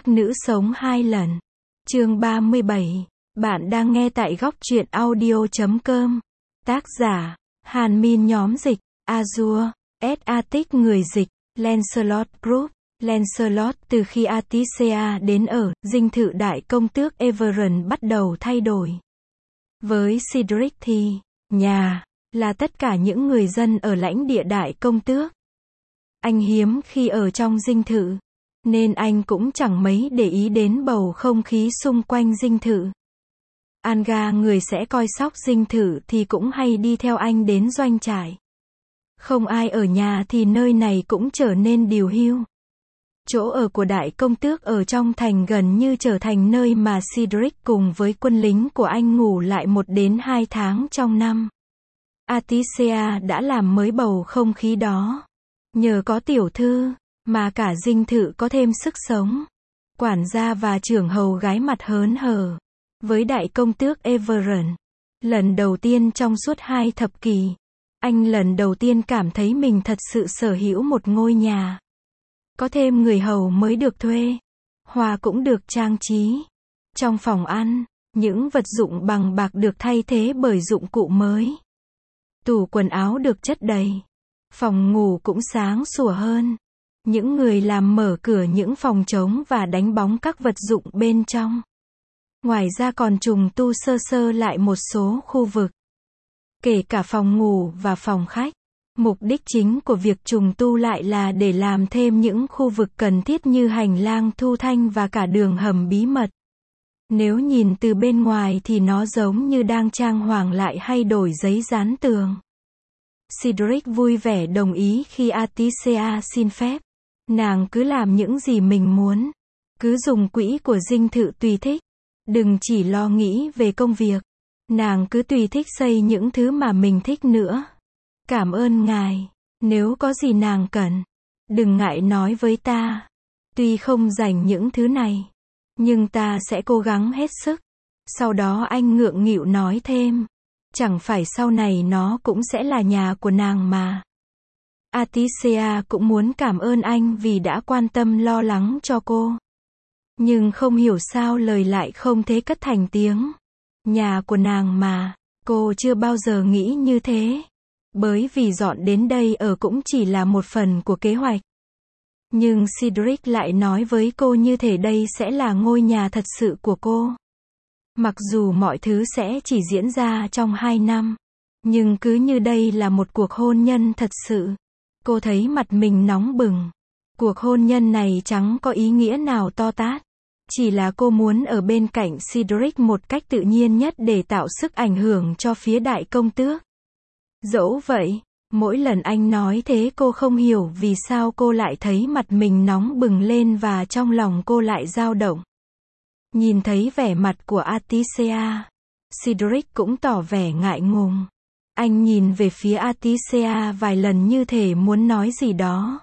khách nữ sống 2 lần. Chương 37. Bạn đang nghe tại góc truyện audio.com. Tác giả: Hàn Min. Nhóm dịch: Azure, S-Atic. Người dịch: Lancelot Group. Lancelot. Từ khi Atisea đến ở, dinh thự đại công tước Everon bắt đầu thay đổi. Với Cedric thì, nhà, là tất cả những người dân ở lãnh địa đại công tước. Anh hiếm khi ở trong dinh thự, nên anh cũng chẳng mấy để ý đến bầu không khí xung quanh dinh thự. Anga, người sẽ coi sóc dinh thự thì cũng hay đi theo anh đến doanh trại. Không ai ở nhà thì nơi này cũng trở nên điều hưu. Chỗ ở của đại công tước ở trong thành gần như trở thành nơi mà Cedric cùng với quân lính của anh ngủ lại 1 đến 2 tháng trong năm. Atisea đã làm mới bầu không khí đó. Nhờ có tiểu thư, mà cả dinh thự có thêm sức sống. Quản gia và trưởng hầu gái mặt hớn hở với đại công tước Everon. Lần đầu tiên trong suốt 2 thập kỷ, anh lần đầu tiên cảm thấy mình thật sự sở hữu một ngôi nhà. Có thêm người hầu mới được thuê. Hoa cũng được trang trí. Trong phòng ăn, những vật dụng bằng bạc được thay thế bởi dụng cụ mới. Tủ quần áo được chất đầy. Phòng ngủ cũng sáng sủa hơn. Những người làm mở cửa những phòng trống và đánh bóng các vật dụng bên trong. Ngoài ra còn trùng tu sơ sơ lại một số khu vực, kể cả phòng ngủ và phòng khách. Mục đích chính của việc trùng tu lại là để làm thêm những khu vực cần thiết như hành lang thu thanh và cả đường hầm bí mật. Nếu nhìn từ bên ngoài thì nó giống như đang trang hoàng lại hay đổi giấy dán tường. Cedric vui vẻ đồng ý khi Atisea xin phép. Nàng cứ làm những gì mình muốn. Cứ dùng quỹ của dinh thự tùy thích. Đừng chỉ lo nghĩ về công việc. Nàng cứ tùy thích xây những thứ mà mình thích nữa. Cảm ơn ngài. Nếu có gì nàng cần, đừng ngại nói với ta. Tuy không dành những thứ này, nhưng ta sẽ cố gắng hết sức. Sau đó anh ngượng nghịu nói thêm. Chẳng phải sau này nó cũng sẽ là nhà của nàng mà. Atisea cũng muốn cảm ơn anh vì đã quan tâm lo lắng cho cô. Nhưng không hiểu sao lời lại không thể cất thành tiếng. Nhà của nàng mà. Cô chưa bao giờ nghĩ như thế. Bởi vì dọn đến đây ở cũng chỉ là một phần của kế hoạch. Nhưng Cedric lại nói với cô như thể đây sẽ là ngôi nhà thật sự của cô. Mặc dù mọi thứ sẽ chỉ diễn ra trong 2 năm. Nhưng cứ như đây là một cuộc hôn nhân thật sự. Cô thấy mặt mình nóng bừng. Cuộc hôn nhân này chẳng có ý nghĩa nào to tát. Chỉ là cô muốn ở bên cạnh Cedric một cách tự nhiên nhất để tạo sức ảnh hưởng cho phía đại công tước. Dẫu vậy, mỗi lần anh nói thế cô không hiểu vì sao cô lại thấy mặt mình nóng bừng lên và trong lòng cô lại dao động. Nhìn thấy vẻ mặt của Atisea, Cedric cũng tỏ vẻ ngại ngùng. Anh nhìn về phía Atisea vài lần như thể muốn nói gì đó.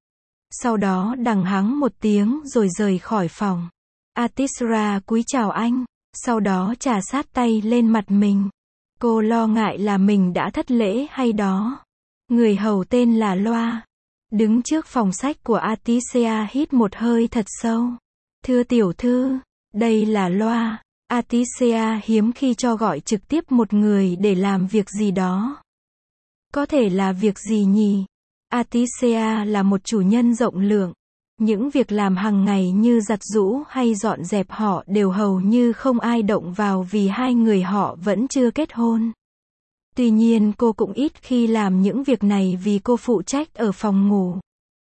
Sau đó đằng hắng một tiếng rồi rời khỏi phòng. Atisea cúi chào anh, sau đó chà sát tay lên mặt mình. Cô lo ngại là mình đã thất lễ hay đó. Người hầu tên là Loa. Đứng trước phòng sách của Atisea hít một hơi thật sâu. Thưa tiểu thư, đây là Loa. Atisea hiếm khi cho gọi trực tiếp một người để làm việc gì đó. Có thể là việc gì nhỉ? Atisea là một chủ nhân rộng lượng. Những việc làm hàng ngày như giặt giũ hay dọn dẹp họ đều hầu như không ai động vào vì hai người họ vẫn chưa kết hôn. Tuy nhiên cô cũng ít khi làm những việc này vì cô phụ trách ở phòng ngủ.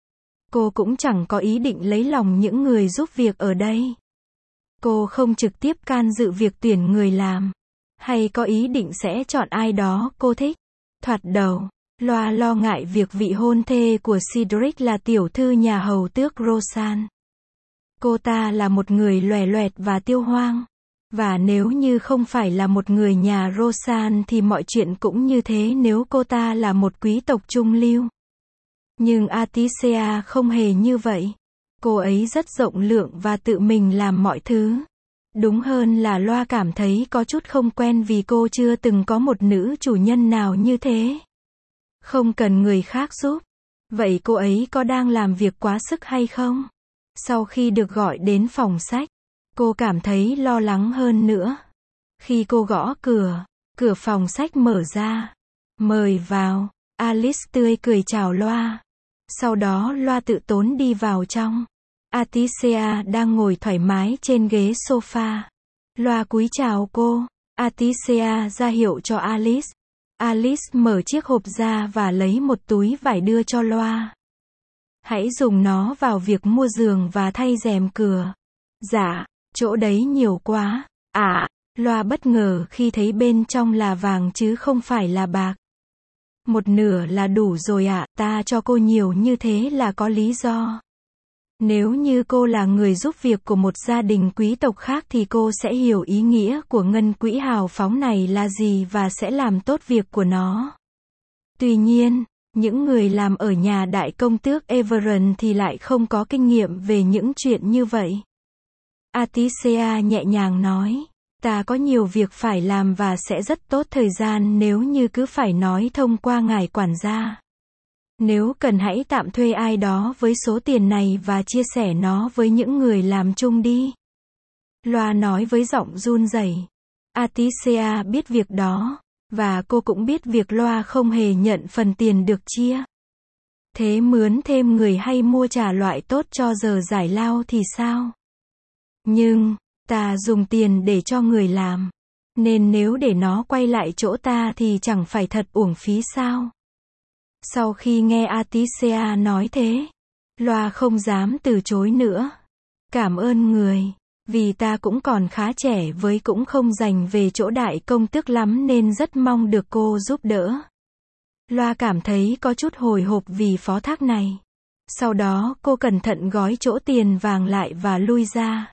Cô cũng chẳng có ý định lấy lòng những người giúp việc ở đây. Cô không trực tiếp can dự việc tuyển người làm, hay có ý định sẽ chọn ai đó cô thích. Thoạt đầu, Loa lo ngại việc vị hôn thê của Cedric là tiểu thư nhà hầu tước Rosanne. Cô ta là một người loè loẹt và tiêu hoang. Và nếu như không phải là một người nhà Rosanne thì mọi chuyện cũng như thế nếu cô ta là một quý tộc trung lưu. Nhưng Atisea không hề như vậy. Cô ấy rất rộng lượng và tự mình làm mọi thứ. Đúng hơn là Loa cảm thấy có chút không quen vì cô chưa từng có một nữ chủ nhân nào như thế. Không cần người khác giúp. Vậy cô ấy có đang làm việc quá sức hay không? Sau khi được gọi đến phòng sách, cô cảm thấy lo lắng hơn nữa. Khi cô gõ cửa, cửa phòng sách mở ra. Mời vào, Alice tươi cười chào Loa. Sau đó Loa tự tốn đi vào trong. Aticia đang ngồi thoải mái trên ghế sofa. Loa cúi chào cô. Aticia ra hiệu cho Alice. Alice mở chiếc hộp ra và lấy một túi vải đưa cho Loa. Hãy dùng nó vào việc mua giường và thay rèm cửa. Dạ, chỗ đấy nhiều quá. Loa bất ngờ khi thấy bên trong là vàng chứ không phải là bạc. Một nửa là đủ rồi ạ, ta cho cô nhiều như thế là có lý do. Nếu như cô là người giúp việc của một gia đình quý tộc khác thì cô sẽ hiểu ý nghĩa của ngân quỹ hào phóng này là gì và sẽ làm tốt việc của nó. Tuy nhiên, những người làm ở nhà đại công tước Everend thì lại không có kinh nghiệm về những chuyện như vậy. Aticia nhẹ nhàng nói, ta có nhiều việc phải làm và sẽ rất tốt thời gian nếu như cứ phải nói thông qua ngài quản gia. Nếu cần hãy tạm thuê ai đó với số tiền này và chia sẻ nó với những người làm chung đi. Loa nói với giọng run rẩy. Aticia biết việc đó, và cô cũng biết việc Loa không hề nhận phần tiền được chia. Thế mướn thêm người hay mua trả loại tốt cho giờ giải lao thì sao? Nhưng, ta dùng tiền để cho người làm. Nên nếu để nó quay lại chỗ ta thì chẳng phải thật uổng phí sao? Sau khi nghe Aticia nói thế, Loa không dám từ chối nữa. Cảm ơn người. Vì ta cũng còn khá trẻ với cũng không dành về chỗ đại công tước lắm nên rất mong được cô giúp đỡ. Loa cảm thấy có chút hồi hộp vì phó thác này. Sau đó cô cẩn thận gói chỗ tiền vàng lại và lui ra.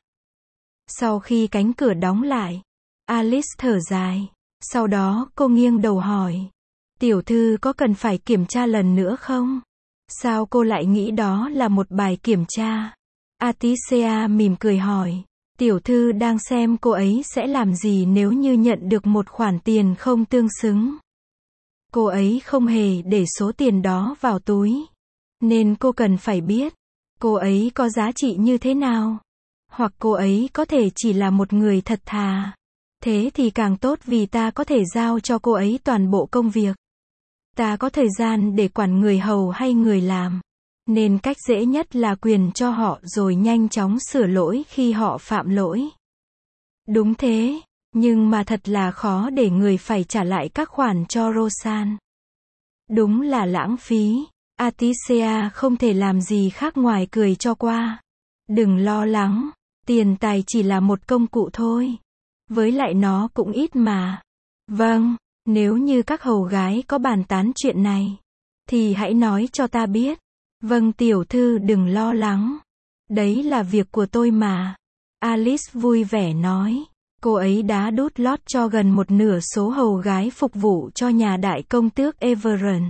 Sau khi cánh cửa đóng lại, Alice thở dài. Sau đó cô nghiêng đầu hỏi. Tiểu thư có cần phải kiểm tra lần nữa không? Sao cô lại nghĩ đó là một bài kiểm tra? Aticia mỉm cười hỏi. Tiểu thư đang xem cô ấy sẽ làm gì nếu như nhận được một khoản tiền không tương xứng. Cô ấy không hề để số tiền đó vào túi. Nên cô cần phải biết, cô ấy có giá trị như thế nào. Hoặc cô ấy có thể chỉ là một người thật thà. Thế thì càng tốt vì ta có thể giao cho cô ấy toàn bộ công việc. Ta có thời gian để quản người hầu hay người làm. Nên cách dễ nhất là quyền cho họ rồi nhanh chóng sửa lỗi khi họ phạm lỗi. Đúng thế, nhưng mà thật là khó để người phải trả lại các khoản cho Rosanne. Đúng là lãng phí. Aticia không thể làm gì khác ngoài cười cho qua. Đừng lo lắng, tiền tài chỉ là một công cụ thôi. Với lại nó cũng ít mà. Vâng, nếu như các hầu gái có bàn tán chuyện này, thì hãy nói cho ta biết. Vâng tiểu thư đừng lo lắng. Đấy là việc của tôi mà. Alice vui vẻ nói. Cô ấy đã đút lót cho gần một nửa số hầu gái phục vụ cho nhà đại công tước Everend.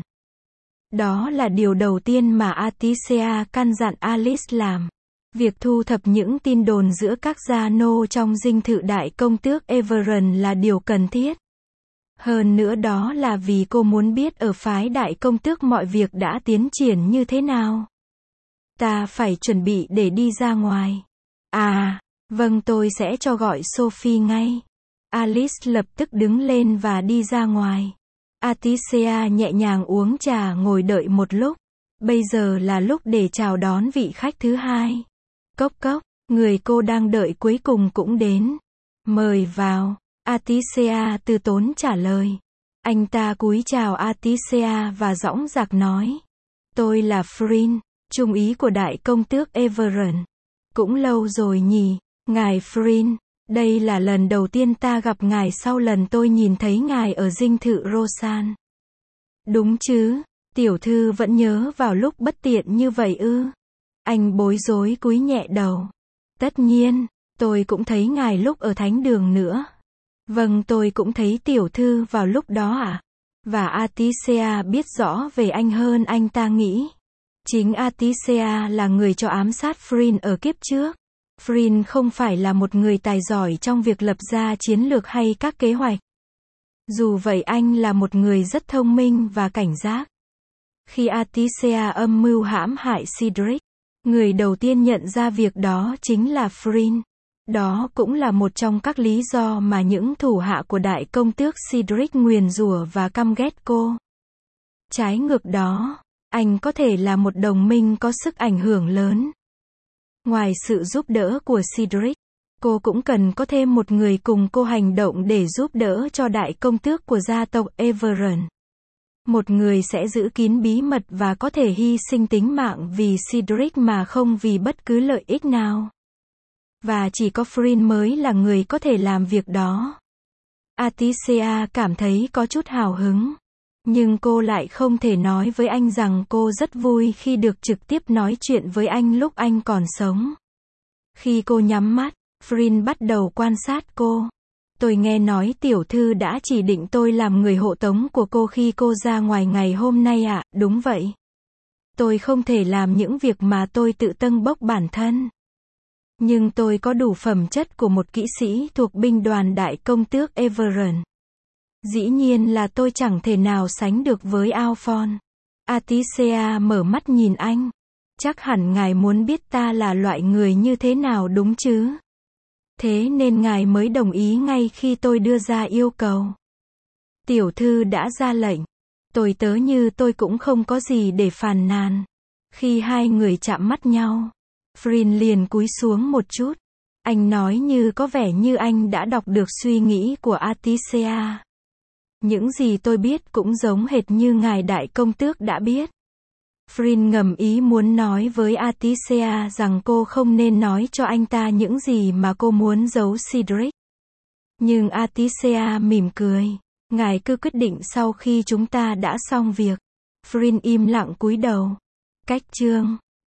Đó là điều đầu tiên mà Aticia căn dặn Alice làm. Việc thu thập những tin đồn giữa các gia nô trong dinh thự đại công tước Everend là điều cần thiết. Hơn nữa đó là vì cô muốn biết ở phái đại công tước mọi việc đã tiến triển như thế nào. Ta phải chuẩn bị để đi ra ngoài. Vâng tôi sẽ cho gọi Sophie ngay. Alice lập tức đứng lên và đi ra ngoài. Aticia nhẹ nhàng uống trà ngồi đợi một lúc. Bây giờ là lúc để chào đón vị khách thứ hai. Cốc cốc, người cô đang đợi cuối cùng cũng đến. Mời vào. Aticia từ tốn trả lời. Anh ta cúi chào Aticia và dõng dạc nói. Tôi là Flynn, trung úy của đại công tước Everend. Cũng lâu rồi nhỉ, ngài Flynn. Đây là lần đầu tiên ta gặp ngài sau lần tôi nhìn thấy ngài ở dinh thự Rosanne. Đúng chứ, tiểu thư vẫn nhớ vào lúc bất tiện như vậy ư? Anh bối rối cúi nhẹ đầu. Tất nhiên, tôi cũng thấy ngài lúc ở thánh đường nữa. Vâng tôi cũng thấy tiểu thư vào lúc đó ạ. Và Aticia biết rõ về anh hơn anh ta nghĩ. Chính Aticia là người cho ám sát Flynn ở kiếp trước. Flynn không phải là một người tài giỏi trong việc lập ra chiến lược hay các kế hoạch. Dù vậy anh là một người rất thông minh và cảnh giác. Khi Aticia âm mưu hãm hại Cedric, Người đầu tiên nhận ra việc đó chính là Flynn. Đó cũng là một trong các lý do mà những thủ hạ của đại công tước Cedric nguyền rủa và căm ghét cô. Trái ngược đó, anh có thể là một đồng minh có sức ảnh hưởng lớn. Ngoài sự giúp đỡ của Cedric, cô cũng cần có thêm một người cùng cô hành động để giúp đỡ cho đại công tước của gia tộc Everett. Một người sẽ giữ kín bí mật và có thể hy sinh tính mạng vì Cedric mà không vì bất cứ lợi ích nào. Và chỉ có Flynn mới là người có thể làm việc đó. Aticia cảm thấy có chút hào hứng. Nhưng cô lại không thể nói với anh rằng cô rất vui khi được trực tiếp nói chuyện với anh lúc anh còn sống. Khi cô nhắm mắt, Flynn bắt đầu quan sát cô. Tôi nghe nói tiểu thư đã chỉ định tôi làm người hộ tống của cô khi cô ra ngoài ngày hôm nay ạ, đúng vậy. Tôi không thể làm những việc mà tôi tự tâng bốc bản thân. Nhưng tôi có đủ phẩm chất của một kỹ sĩ thuộc binh đoàn đại công tước Everett. Dĩ nhiên là tôi chẳng thể nào sánh được với Alphonse. Aticia mở mắt nhìn anh. Chắc hẳn ngài muốn biết ta là loại người như thế nào đúng chứ? Thế nên ngài mới đồng ý ngay khi tôi đưa ra yêu cầu. Tiểu thư đã ra lệnh. Tôi tớ như tôi cũng không có gì để phàn nàn. Khi hai người chạm mắt nhau, Flynn liền cúi xuống một chút. Anh nói như có vẻ như anh đã đọc được suy nghĩ của Aticia. Những gì tôi biết cũng giống hệt như ngài đại công tước đã biết. Flynn ngầm ý muốn nói với Aticia rằng cô không nên nói cho anh ta những gì mà cô muốn giấu Cedric. Nhưng Aticia mỉm cười. Ngài cứ quyết định sau khi chúng ta đã xong việc. Flynn im lặng cúi đầu. Cách chương